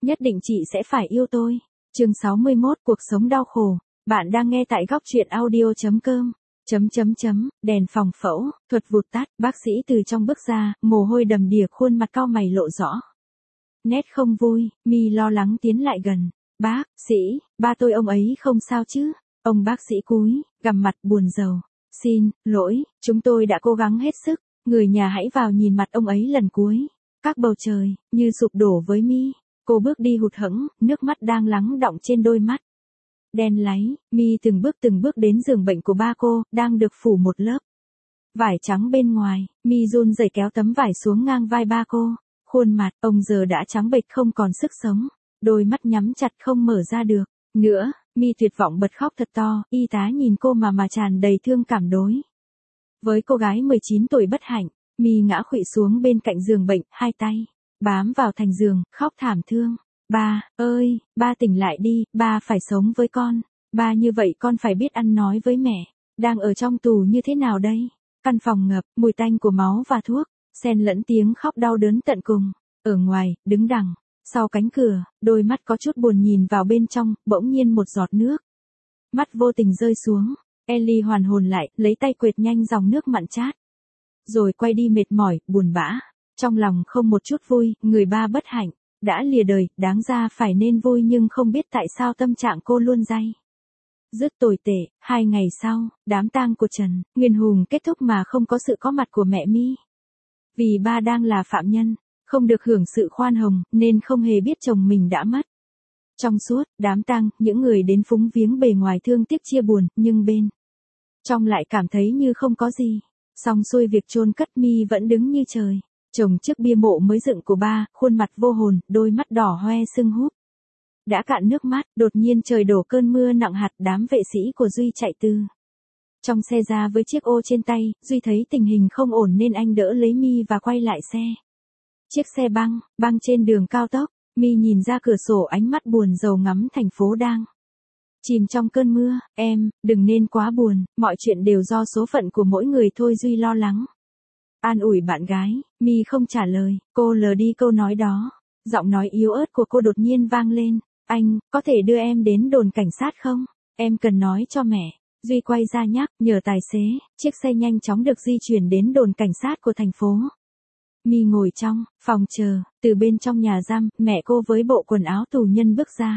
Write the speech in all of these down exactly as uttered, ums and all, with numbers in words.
nhất định chị sẽ phải yêu tôi. Chương sáu mươi mốt, cuộc sống đau khổ. Bạn đang nghe tại góc truyện audio chấm com. Chấm chấm chấm, đèn phòng phẫu, thuật vụt tắt, bác sĩ từ trong bước ra, mồ hôi đầm đìa, khuôn mặt cau mày lộ rõ. Nét không vui, Mi lo lắng tiến lại gần. Bác sĩ, ba tôi ông ấy không sao chứ? Ông bác sĩ cúi, gằm mặt buồn rầu. Xin lỗi, chúng tôi đã cố gắng hết sức, người nhà hãy vào nhìn mặt ông ấy lần cuối. Các bầu trời, như sụp đổ với Mi. Cô bước đi hụt hẫng, nước mắt đang lắng đọng trên đôi mắt. Đen láy, Mi từng bước từng bước đến giường bệnh của ba cô, đang được phủ một lớp vải trắng bên ngoài. Mi run rẩy kéo tấm vải xuống ngang vai ba cô. Khuôn mặt ông giờ đã trắng bệch không còn sức sống, đôi mắt nhắm chặt không mở ra được nữa. Mi tuyệt vọng bật khóc thật to, y tá nhìn cô mà mà tràn đầy thương cảm đối với cô gái mười chín tuổi bất hạnh. Mi ngã khuỵu xuống bên cạnh giường bệnh, hai tay bám vào thành giường, khóc thảm thương. Ba ơi, ba tỉnh lại đi, ba phải sống với con. Ba như vậy con phải biết ăn nói với mẹ. Đang ở trong tù như thế nào đây? Căn phòng ngập, mùi tanh của máu và thuốc, xen lẫn tiếng khóc đau đớn tận cùng. Ở ngoài, đứng đằng sau cánh cửa, đôi mắt có chút buồn nhìn vào bên trong, bỗng nhiên một giọt nước mắt vô tình rơi xuống. Ellie hoàn hồn lại, lấy tay quệt nhanh dòng nước mặn chát, rồi quay đi mệt mỏi, buồn bã. Trong lòng không một chút vui, người ba bất hạnh đã lìa đời, đáng ra phải nên vui nhưng không biết tại sao tâm trạng cô luôn day dứt tồi tệ. Hai ngày sau, đám tang của Trần Nguyên Hùng kết thúc mà không có sự có mặt của mẹ Mi. Vì ba đang là phạm nhân, không được hưởng sự khoan hồng, nên không hề biết chồng mình đã mất. Trong suốt đám tang, những người đến phúng viếng bề ngoài thương tiếc chia buồn, nhưng bên trong lại cảm thấy như không có gì. Xong xuôi việc chôn cất, Mi vẫn đứng như trời trồng trước bia mộ mới dựng của ba, khuôn mặt vô hồn, đôi mắt đỏ hoe sưng húp đã cạn nước mắt. Đột nhiên trời đổ cơn mưa nặng hạt, đám vệ sĩ của Duy chạy từ trong xe ra với chiếc ô trên tay. Duy thấy tình hình không ổn nên anh đỡ lấy Mi và quay lại xe. Chiếc xe băng băng trên đường cao tốc. Mi nhìn ra cửa sổ, ánh mắt buồn rầu ngắm thành phố đang chìm trong cơn mưa. Em đừng nên quá buồn, mọi chuyện đều do số phận của mỗi người thôi. Duy lo lắng an ủi bạn gái. Mi không trả lời, cô lờ đi câu nói đó. Giọng nói yếu ớt của cô đột nhiên vang lên. Anh, có thể đưa em đến đồn cảnh sát không? Em cần nói cho mẹ. Duy quay ra nhắc nhở tài xế. Chiếc xe nhanh chóng được di chuyển đến đồn cảnh sát của thành phố. Mi ngồi trong phòng chờ. Từ bên trong nhà giam, mẹ cô với bộ quần áo tù nhân bước ra.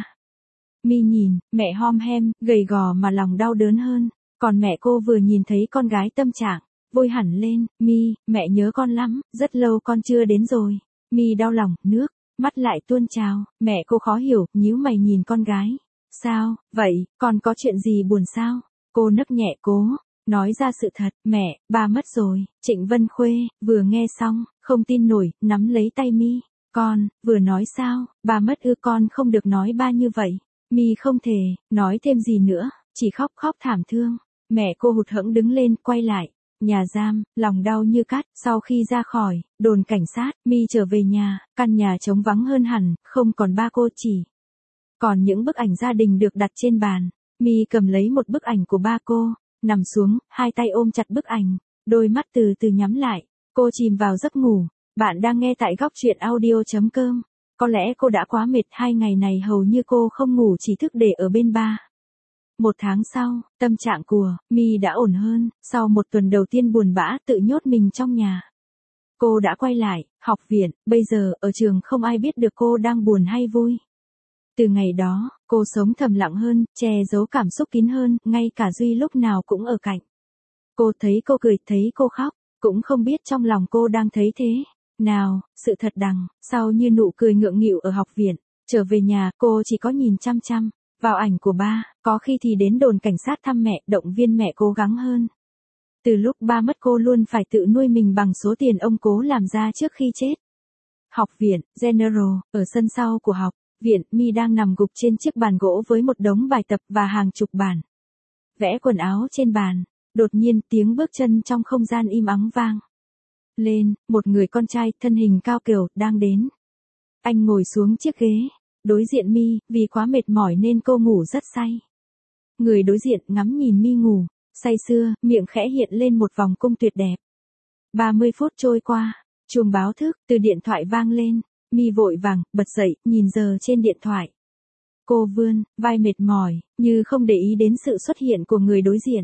Mi nhìn, mẹ hom hem, gầy gò mà lòng đau đớn hơn. Còn mẹ cô vừa nhìn thấy con gái tâm trạng vui hẳn lên. Mi, mẹ nhớ con lắm, rất lâu con chưa đến rồi. Mi đau lòng, nước mắt lại tuôn trào. Mẹ cô khó hiểu, nhíu mày nhìn con gái. Sao vậy, con có chuyện gì buồn sao? Cô nấc nhẹ cố nói ra sự thật. Mẹ, ba mất rồi. Trịnh Vân Khuê vừa nghe xong, không tin nổi, nắm lấy tay Mi. Con vừa nói sao? Ba mất ư? Con không được nói ba như vậy. Mi không thể nói thêm gì nữa, chỉ khóc khóc thảm thương. Mẹ cô hụt hẫng đứng lên, quay lại nhà giam, lòng đau như cắt. Sau khi ra khỏi đồn cảnh sát, Mi trở về nhà. Căn nhà trống vắng hơn hẳn, không còn ba cô, chỉ còn những bức ảnh gia đình được đặt trên bàn. Mi cầm lấy một bức ảnh của ba cô, nằm xuống, hai tay ôm chặt bức ảnh, đôi mắt từ từ nhắm lại. Cô chìm vào giấc ngủ. Bạn đang nghe tại góc truyện audio chấm com. Có lẽ cô đã quá mệt, hai ngày này hầu như cô không ngủ, chỉ thức để ở bên ba. Một tháng sau, tâm trạng của Mi đã ổn hơn. Sau một tuần đầu tiên buồn bã tự nhốt mình trong nhà, cô đã quay lại học viện. Bây giờ ở trường không ai biết được cô đang buồn hay vui. Từ ngày đó, cô sống thầm lặng hơn, che giấu cảm xúc kín hơn. Ngay cả Duy lúc nào cũng ở cạnh cô, thấy cô cười, thấy cô khóc, cũng không biết trong lòng cô đang thấy thế nào. Sự thật đằng sau như nụ cười ngượng nghịu ở học viện. Trở về nhà, cô chỉ có nhìn chăm chăm vào ảnh của ba, có khi thì đến đồn cảnh sát thăm mẹ, động viên mẹ cố gắng hơn. Từ lúc ba mất, cô luôn phải tự nuôi mình bằng số tiền ông cố làm ra trước khi chết. Học viện General, ở sân sau của học viện, Mi đang nằm gục trên chiếc bàn gỗ với một đống bài tập và hàng chục bản vẽ quần áo trên bàn. Đột nhiên, tiếng bước chân trong không gian im ắng vang lên. Một người con trai, thân hình cao kiều, đang đến. Anh ngồi xuống chiếc ghế đối diện Mi. Vì quá mệt mỏi nên cô ngủ rất say. Người đối diện ngắm nhìn Mi ngủ say sưa, miệng khẽ hiện lên một vòng cung tuyệt đẹp. ba mươi phút trôi qua, chuông báo thức từ điện thoại vang lên. Mi vội vàng, bật dậy, nhìn giờ trên điện thoại. Cô vươn, vai mệt mỏi, như không để ý đến sự xuất hiện của người đối diện.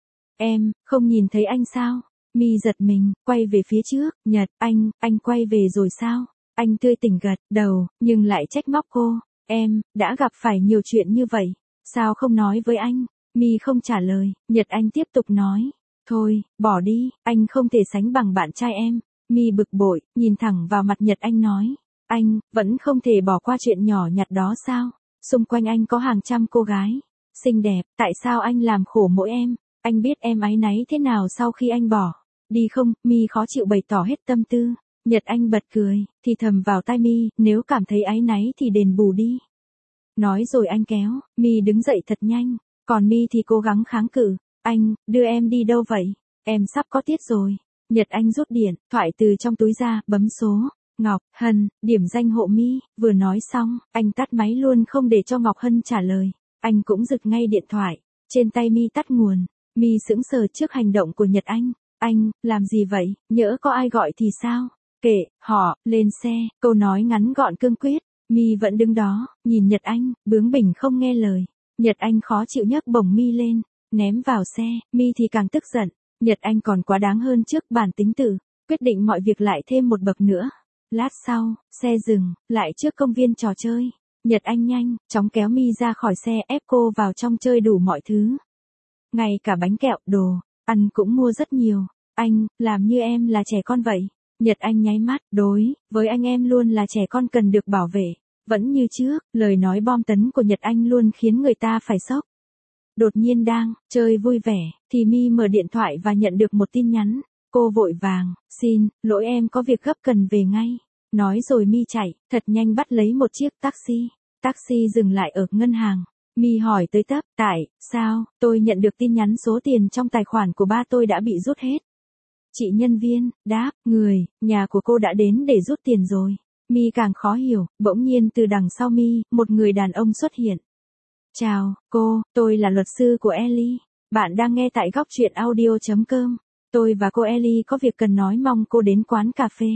Em, không nhìn thấy anh sao? Mi giật mình, quay về phía trước, Nhật, anh, anh quay về rồi sao? Anh tươi tỉnh gật đầu, nhưng lại trách móc cô. Em, đã gặp phải nhiều chuyện như vậy, sao không nói với anh? Mi không trả lời, Nhật Anh tiếp tục nói. Thôi, bỏ đi, anh không thể sánh bằng bạn trai em. Mi bực bội, nhìn thẳng vào mặt Nhật Anh nói. Anh, vẫn không thể bỏ qua chuyện nhỏ nhặt đó sao? Xung quanh anh có hàng trăm cô gái xinh đẹp, tại sao anh làm khổ mỗi em? Anh biết em áy náy thế nào sau khi anh bỏ đi không? Mi khó chịu bày tỏ hết tâm tư. Nhật Anh bật cười, thì thầm vào tai Mi, nếu cảm thấy áy náy thì đền bù đi. Nói rồi anh kéo Mi đứng dậy thật nhanh, còn Mi thì cố gắng kháng cự. Anh, đưa em đi đâu vậy? Em sắp có tiết rồi. Nhật Anh rút điện thoại từ trong túi ra, bấm số. Ngọc Hân, điểm danh hộ Mi. Vừa nói xong, anh tắt máy luôn không để cho Ngọc Hân trả lời. Anh cũng giật ngay điện thoại. Trên tay Mi tắt nguồn. Mi sững sờ trước hành động của Nhật Anh. Anh, làm gì vậy? Nhỡ có ai gọi thì sao? Kệ, họ, lên xe. Câu nói ngắn gọn cương quyết. Mi vẫn đứng đó, nhìn Nhật Anh, bướng bỉnh không nghe lời. Nhật Anh khó chịu nhấc bổng Mi lên, ném vào xe. Mi thì càng tức giận. Nhật Anh còn quá đáng hơn trước bản tính tử. Quyết định mọi việc lại thêm một bậc nữa. Lát sau, xe dừng, lại trước công viên trò chơi. Nhật Anh nhanh, chóng kéo Mi ra khỏi xe ép cô vào trong chơi đủ mọi thứ. Ngay cả bánh kẹo, đồ, ăn cũng mua rất nhiều. Anh, làm như em là trẻ con vậy. Nhật Anh nháy mắt, đối, với anh em luôn là trẻ con cần được bảo vệ. Vẫn như trước, lời nói bom tấn của Nhật Anh luôn khiến người ta phải sốc. Đột nhiên đang chơi vui vẻ, thì Mi mở điện thoại và nhận được một tin nhắn. Cô vội vàng, xin, lỗi em có việc gấp cần về ngay. Nói rồi Mi chạy, thật nhanh bắt lấy một chiếc taxi. Taxi dừng lại ở ngân hàng. Mi hỏi tới tấp, tại, sao, tôi nhận được tin nhắn số tiền trong tài khoản của ba tôi đã bị rút hết. Chị nhân viên, đáp, người, nhà của cô đã đến để rút tiền rồi. Mi càng khó hiểu, bỗng nhiên từ đằng sau Mi, một người đàn ông xuất hiện. Chào, cô, tôi là luật sư của Ellie. Bạn đang nghe tại góc truyện audio chấm com. Tôi và cô Ellie có việc cần nói, mong cô đến quán cà phê.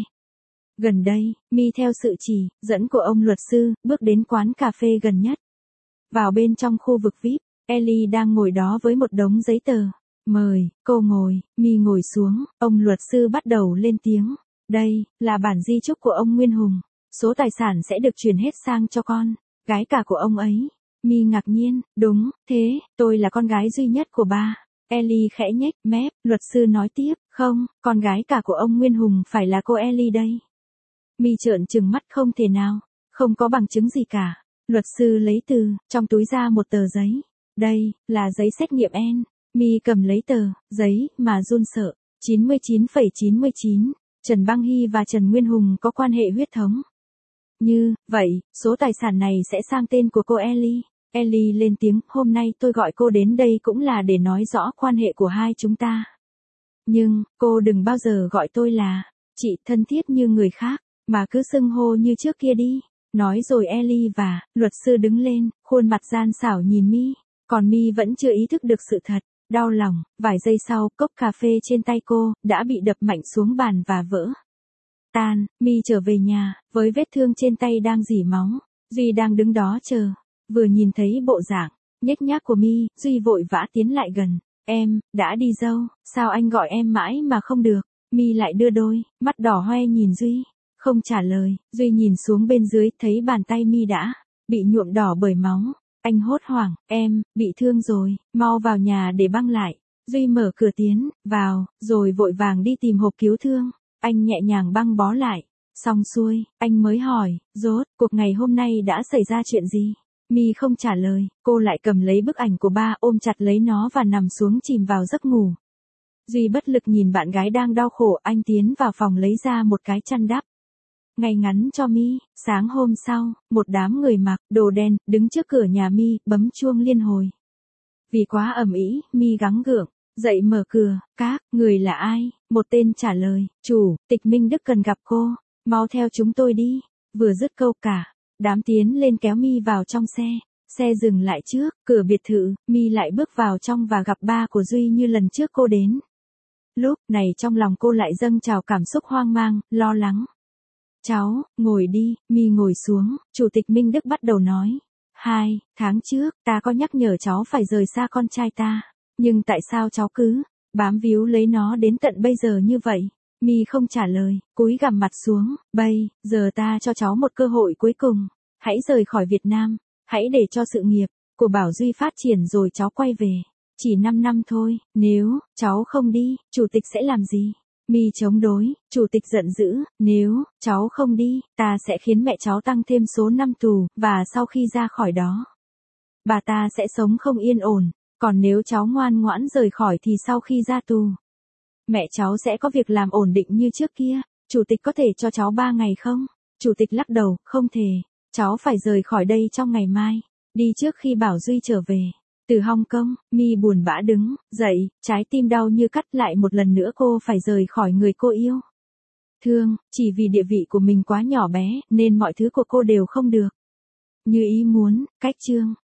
Gần đây, Mi theo sự chỉ dẫn của ông luật sư, bước đến quán cà phê gần nhất. Vào bên trong khu vực vi ai pi, Ellie đang ngồi đó với một đống giấy tờ. Mời, cô ngồi. Mi ngồi xuống, ông luật sư bắt đầu lên tiếng. Đây, là bản di chúc của ông Nguyên Hùng. Số tài sản sẽ được chuyển hết sang cho con gái cả của ông ấy. Mi ngạc nhiên, đúng, thế, tôi là con gái duy nhất của ba. Ellie khẽ nhếch mép, luật sư nói tiếp, không, con gái cả của ông Nguyên Hùng phải là cô Ellie đây. Mi trợn trừng mắt, không thể nào, không có bằng chứng gì cả. Luật sư lấy từ trong túi ra một tờ giấy. Đây, là giấy xét nghiệm N. Mi cầm lấy tờ giấy mà run sợ. chín mươi chín phẩy chín mươi chín. Trần Băng Hy và Trần Nguyên Hùng có quan hệ huyết thống. Như vậy, số tài sản này sẽ sang tên của cô Ellie. Ellie lên tiếng, hôm nay tôi gọi cô đến đây cũng là để nói rõ quan hệ của hai chúng ta. Nhưng, cô đừng bao giờ gọi tôi là chị thân thiết như người khác, mà cứ xưng hô như trước kia đi. Nói rồi Ellie và luật sư đứng lên, khuôn mặt gian xảo nhìn Mi. Còn Mi vẫn chưa ý thức được sự thật. Đau lòng, vài giây sau, cốc cà phê trên tay cô đã bị đập mạnh xuống bàn và vỡ tan. Mi trở về nhà, với vết thương trên tay đang rỉ máu. Duy đang đứng đó chờ. Vừa nhìn thấy bộ dạng nhếch nhác của Mi, Duy vội vã tiến lại gần. Em, đã đi dâu, sao anh gọi em mãi mà không được? Mi lại đưa đôi mắt đỏ hoe nhìn Duy, không trả lời. Duy nhìn xuống bên dưới, thấy bàn tay Mi đã bị nhuộm đỏ bởi máu. Anh hốt hoảng, em, bị thương rồi, mau vào nhà để băng lại. Duy mở cửa tiến vào, rồi vội vàng đi tìm hộp cứu thương. Anh nhẹ nhàng băng bó lại. Xong xuôi, anh mới hỏi, rốt cuộc ngày hôm nay đã xảy ra chuyện gì? Mi không trả lời, cô lại cầm lấy bức ảnh của ba, ôm chặt lấy nó và nằm xuống chìm vào giấc ngủ. Duy bất lực nhìn bạn gái đang đau khổ, anh tiến vào phòng lấy ra một cái chăn đắp ngay ngắn cho Mi. Sáng hôm sau, một đám người mặc đồ đen đứng trước cửa nhà Mi, bấm chuông liên hồi. Vì quá ầm ĩ, Mi gắng gượng dậy mở cửa. Các người là ai? Một tên trả lời, chủ tịch Minh Đức cần gặp cô, mau theo chúng tôi đi. Vừa dứt câu, cả đám tiến lên kéo Mi vào trong xe. Xe dừng lại trước cửa biệt thự. Mi lại bước vào trong và gặp ba của Duy như lần trước cô đến. Lúc này trong lòng cô lại dâng trào cảm xúc hoang mang, lo lắng. Cháu, ngồi đi, My ngồi xuống, Chủ tịch Minh Đức bắt đầu nói. Hai tháng trước, ta có nhắc nhở cháu phải rời xa con trai ta. Nhưng tại sao cháu cứ bám víu lấy nó đến tận bây giờ như vậy? My không trả lời, cúi gằm mặt xuống. Bây giờ ta cho cháu một cơ hội cuối cùng. Hãy rời khỏi Việt Nam. Hãy để cho sự nghiệp của Bảo Duy phát triển rồi cháu quay về. Chỉ năm năm thôi, nếu cháu không đi, Chủ tịch sẽ làm gì? My chống đối, Chủ tịch giận dữ, nếu cháu không đi, ta sẽ khiến mẹ cháu tăng thêm số năm tù, và sau khi ra khỏi đó, bà ta sẽ sống không yên ổn, còn nếu cháu ngoan ngoãn rời khỏi thì sau khi ra tù, mẹ cháu sẽ có việc làm ổn định như trước kia. Chủ tịch có thể cho cháu ba ngày không? Chủ tịch lắc đầu, không thể, cháu phải rời khỏi đây trong ngày mai, đi trước khi Bảo Duy trở về. Từ Hong Kong, My buồn bã đứng dậy, trái tim đau như cắt, lại một lần nữa cô phải rời khỏi người cô yêu thương, chỉ vì địa vị của mình quá nhỏ bé, nên mọi thứ của cô đều không được như ý muốn. Cách chương